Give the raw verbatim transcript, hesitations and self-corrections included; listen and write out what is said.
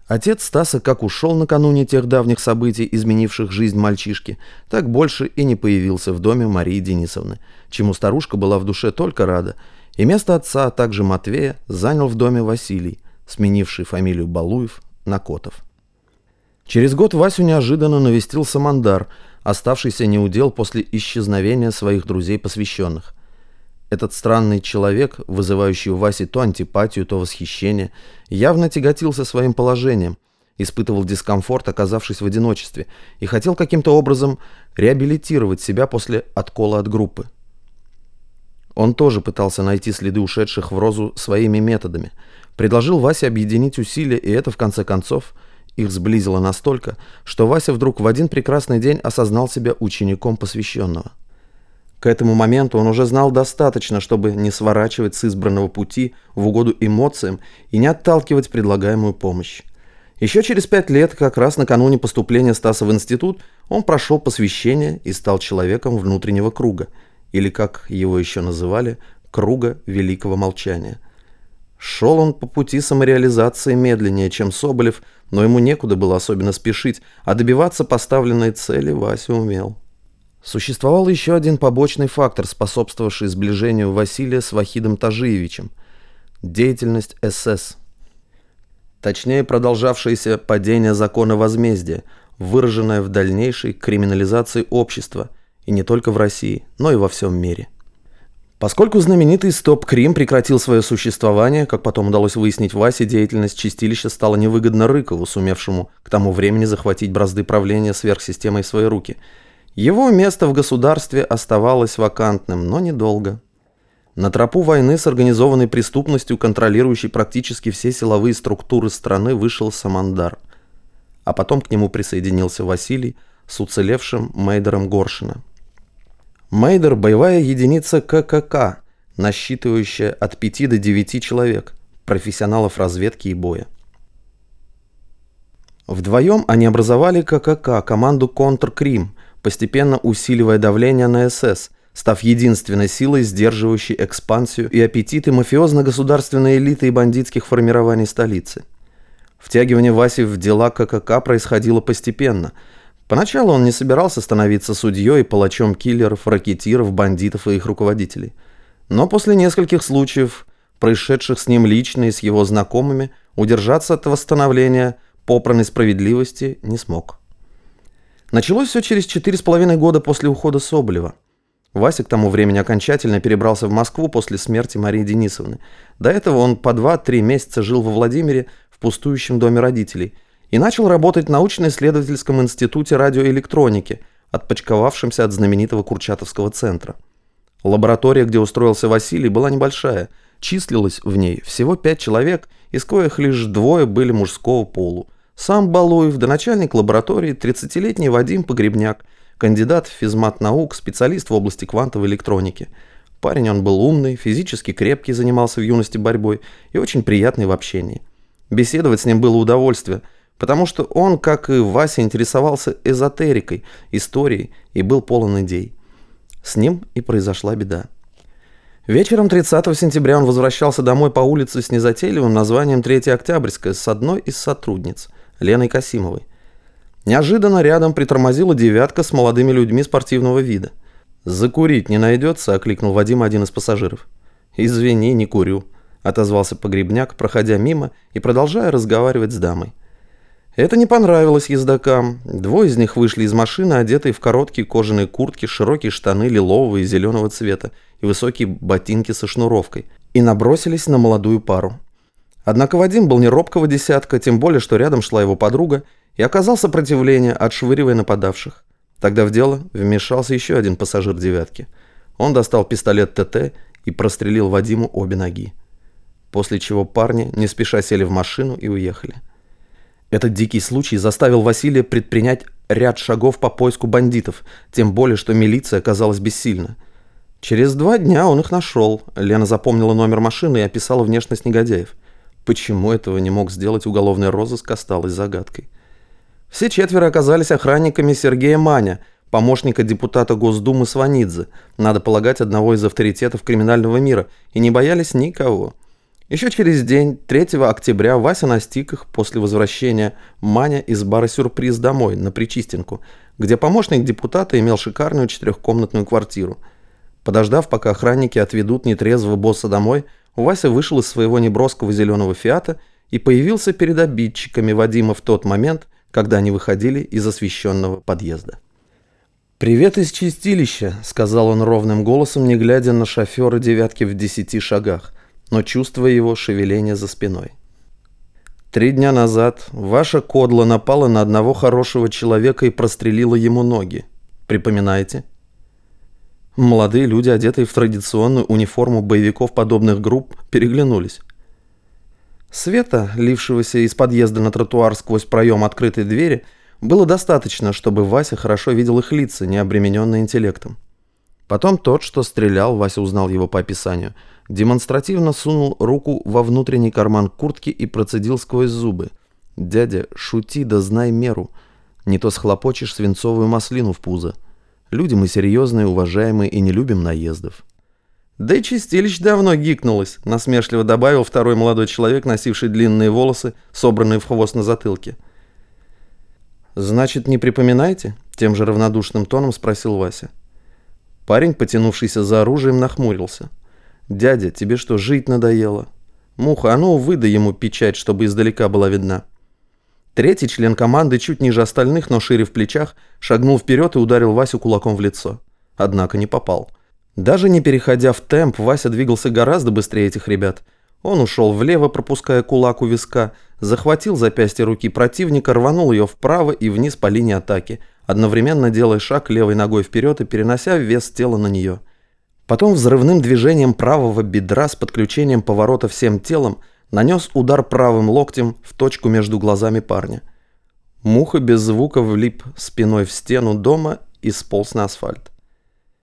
Отец Стаса как ушел накануне тех давних событий, изменивших жизнь мальчишки, так больше и не появился в доме Марии Денисовны, чему старушка была в душе только рада, и место отца, а также Матвея, занял в доме Василий, сменивший фамилию Балуев на Котов. Через год Васю неожиданно навестил Самандар, оставшийся неудел после исчезновения своих друзей-посвященных. Этот странный человек, вызывающий у Васи то антипатию, то восхищение, явно тяготился своим положением, испытывал дискомфорт, оказавшись в одиночестве, и хотел каким-то образом реабилитировать себя после откола от группы. Он тоже пытался найти следы ушедших в розу своими методами, предложил Васе объединить усилия, и это, в конце концов, их сблизило настолько, что Вася вдруг в один прекрасный день осознал себя учеником посвященного. К этому моменту он уже знал достаточно, чтобы не сворачивать с избранного пути в угоду эмоциям и не отталкивать предлагаемую помощь. Еще через пять лет, как раз накануне поступления Стаса в институт, он прошел посвящение и стал человеком внутреннего круга, или, как его еще называли, круга великого молчания. Шел он по пути самореализации медленнее, чем Соболев, но ему некуда было особенно спешить, а добиваться поставленной цели Вася умел. Существовал еще один побочный фактор, способствовавший сближению Василия с Вахидом Тажиевичем – деятельность эс эс. Точнее, продолжавшееся падение закона возмездия, выраженное в дальнейшей криминализации общества, и не только в России, но и во всем мире. Поскольку знаменитый Стоп-Крим прекратил свое существование, как потом удалось выяснить Васе, деятельность чистилища стала невыгодна Рыкову, сумевшему к тому времени захватить бразды правления сверхсистемой в свои руки. Его место в государстве оставалось вакантным, но недолго. На тропу войны с организованной преступностью, контролирующей практически все силовые структуры страны, вышел Самандар. А потом к нему присоединился Василий с уцелевшим Мейдером Горшина. Мейдер – боевая единица ка ка ка, насчитывающая от пяти до девяти человек, профессионалов разведки и боя. Вдвоем они образовали ка ка ка, команду «Контр-Крим», постепенно усиливая давление на эс эс, став единственной силой, сдерживающей экспансию и аппетиты мафиозно-государственной элиты и бандитских формирований столицы. Втягивание Васи в дела ка ка ка происходило постепенно. Поначалу он не собирался становиться судьей и палачом киллеров, ракетиров, бандитов и их руководителей. Но после нескольких случаев, происшедших с ним лично и с его знакомыми, удержаться от восстановления попранной справедливости не смог. Началось все через четыре с половиной года после ухода Соболева. Вася к тому времени окончательно перебрался в Москву после смерти Марии Денисовны. До этого он по два-три месяца жил во Владимире в пустующем доме родителей и начал работать в научно-исследовательском институте радиоэлектроники, отпочковавшемся от знаменитого Курчатовского центра. Лаборатория, где устроился Василий, была небольшая. Числилось в ней всего пять человек, из коих лишь двое были мужского полу. Сам Балуев, да начальник лаборатории, тридцатилетний Вадим Погребняк, кандидат в физмат-наук, специалист в области квантовой электроники. Парень он был умный, физически крепкий, занимался в юности борьбой и очень приятный в общении. Беседовать с ним было удовольствие, потому что он, как и Вася, интересовался эзотерикой, историей и был полон идей. С ним и произошла беда. Вечером тридцатого сентября он возвращался домой по улице с незатейливым названием Третья Октябрьская с одной из сотрудниц, Леной Касимовой. Неожиданно рядом притормозила девятка с молодыми людьми спортивного вида. «Закурить не найдется?» – окликнул Вадим, один из пассажиров. «Извини, не курю», – отозвался Погребняк, проходя мимо и продолжая разговаривать с дамой. Это не понравилось ездокам. Двое из них вышли из машины, одетые в короткие кожаные куртки, широкие штаны лилового и зеленого цвета и высокие ботинки со шнуровкой, и набросились на молодую пару. Однако Вадим был не робкого десятка, тем более, что рядом шла его подруга, и оказал сопротивление, отшвыривая нападавших. Тогда в дело вмешался еще один пассажир «девятки». Он достал пистолет тэ тэ и прострелил Вадиму обе ноги. После чего парни не спеша сели в машину и уехали. Этот дикий случай заставил Василия предпринять ряд шагов по поиску бандитов, тем более, что милиция оказалась бессильна. Через два дня он их нашел. Лена запомнила номер машины и описала внешность негодяев. Почему этого не мог сделать уголовный розыск, осталось загадкой. Все четверо оказались охранниками Сергея Маня, помощника депутата Госдумы Сванидзе, надо полагать, одного из авторитетов криминального мира, и не боялись никого. Еще через день, третьего октября, Вася настиг их после возвращения Маня из бара «Сюрприз» домой, на Причистенку, где помощник депутата имел шикарную четырехкомнатную квартиру. Подождав, пока охранники отведут нетрезвого босса домой, Вася вышел из своего неброского зеленого «Фиата» и появился перед обидчиками Вадима в тот момент, когда они выходили из освещенного подъезда. «Привет из чистилища», — сказал он ровным голосом, не глядя на шофера «девятки» в десяти шагах, но чувствуя его шевеление за спиной. «Три дня назад ваша кодла напала на одного хорошего человека и прострелила ему ноги. Припоминаете?» Молодые люди, одетые в традиционную униформу боевиков подобных групп, переглянулись. Света, лившегося из подъезда на тротуар сквозь проем открытой двери, было достаточно, чтобы Вася хорошо видел их лица, не обремененные интеллектом. Потом тот, что стрелял, Вася узнал его по описанию, демонстративно сунул руку во внутренний карман куртки и процедил сквозь зубы: «Дядя, шути да знай меру, не то схлопочешь свинцовую маслину в пузо. Люди мы серьезные, уважаемые и не любим наездов». «Да и чистилище давно гикнулось», — насмешливо добавил второй молодой человек, носивший длинные волосы, собранные в хвост на затылке. «Значит, не припоминаете?» — тем же равнодушным тоном спросил Вася. Парень, потянувшийся за оружием, нахмурился. «Дядя, тебе что, жить надоело? Муха, а ну выдай ему печать, чтобы издалека была видна». Третий член команды, чуть ниже остальных, но шире в плечах, шагнул вперед и ударил Васю кулаком в лицо. Однако не попал. Даже не переходя в темп, Вася двигался гораздо быстрее этих ребят. Он ушел влево, пропуская кулак у виска, захватил запястье руки противника, рванул ее вправо и вниз по линии атаки, одновременно делая шаг левой ногой вперед и перенося вес тела на нее. Потом взрывным движением правого бедра с подключением поворота всем телом нанес удар правым локтем в точку между глазами парня. Муха без звука влип спиной в стену дома и сполз на асфальт.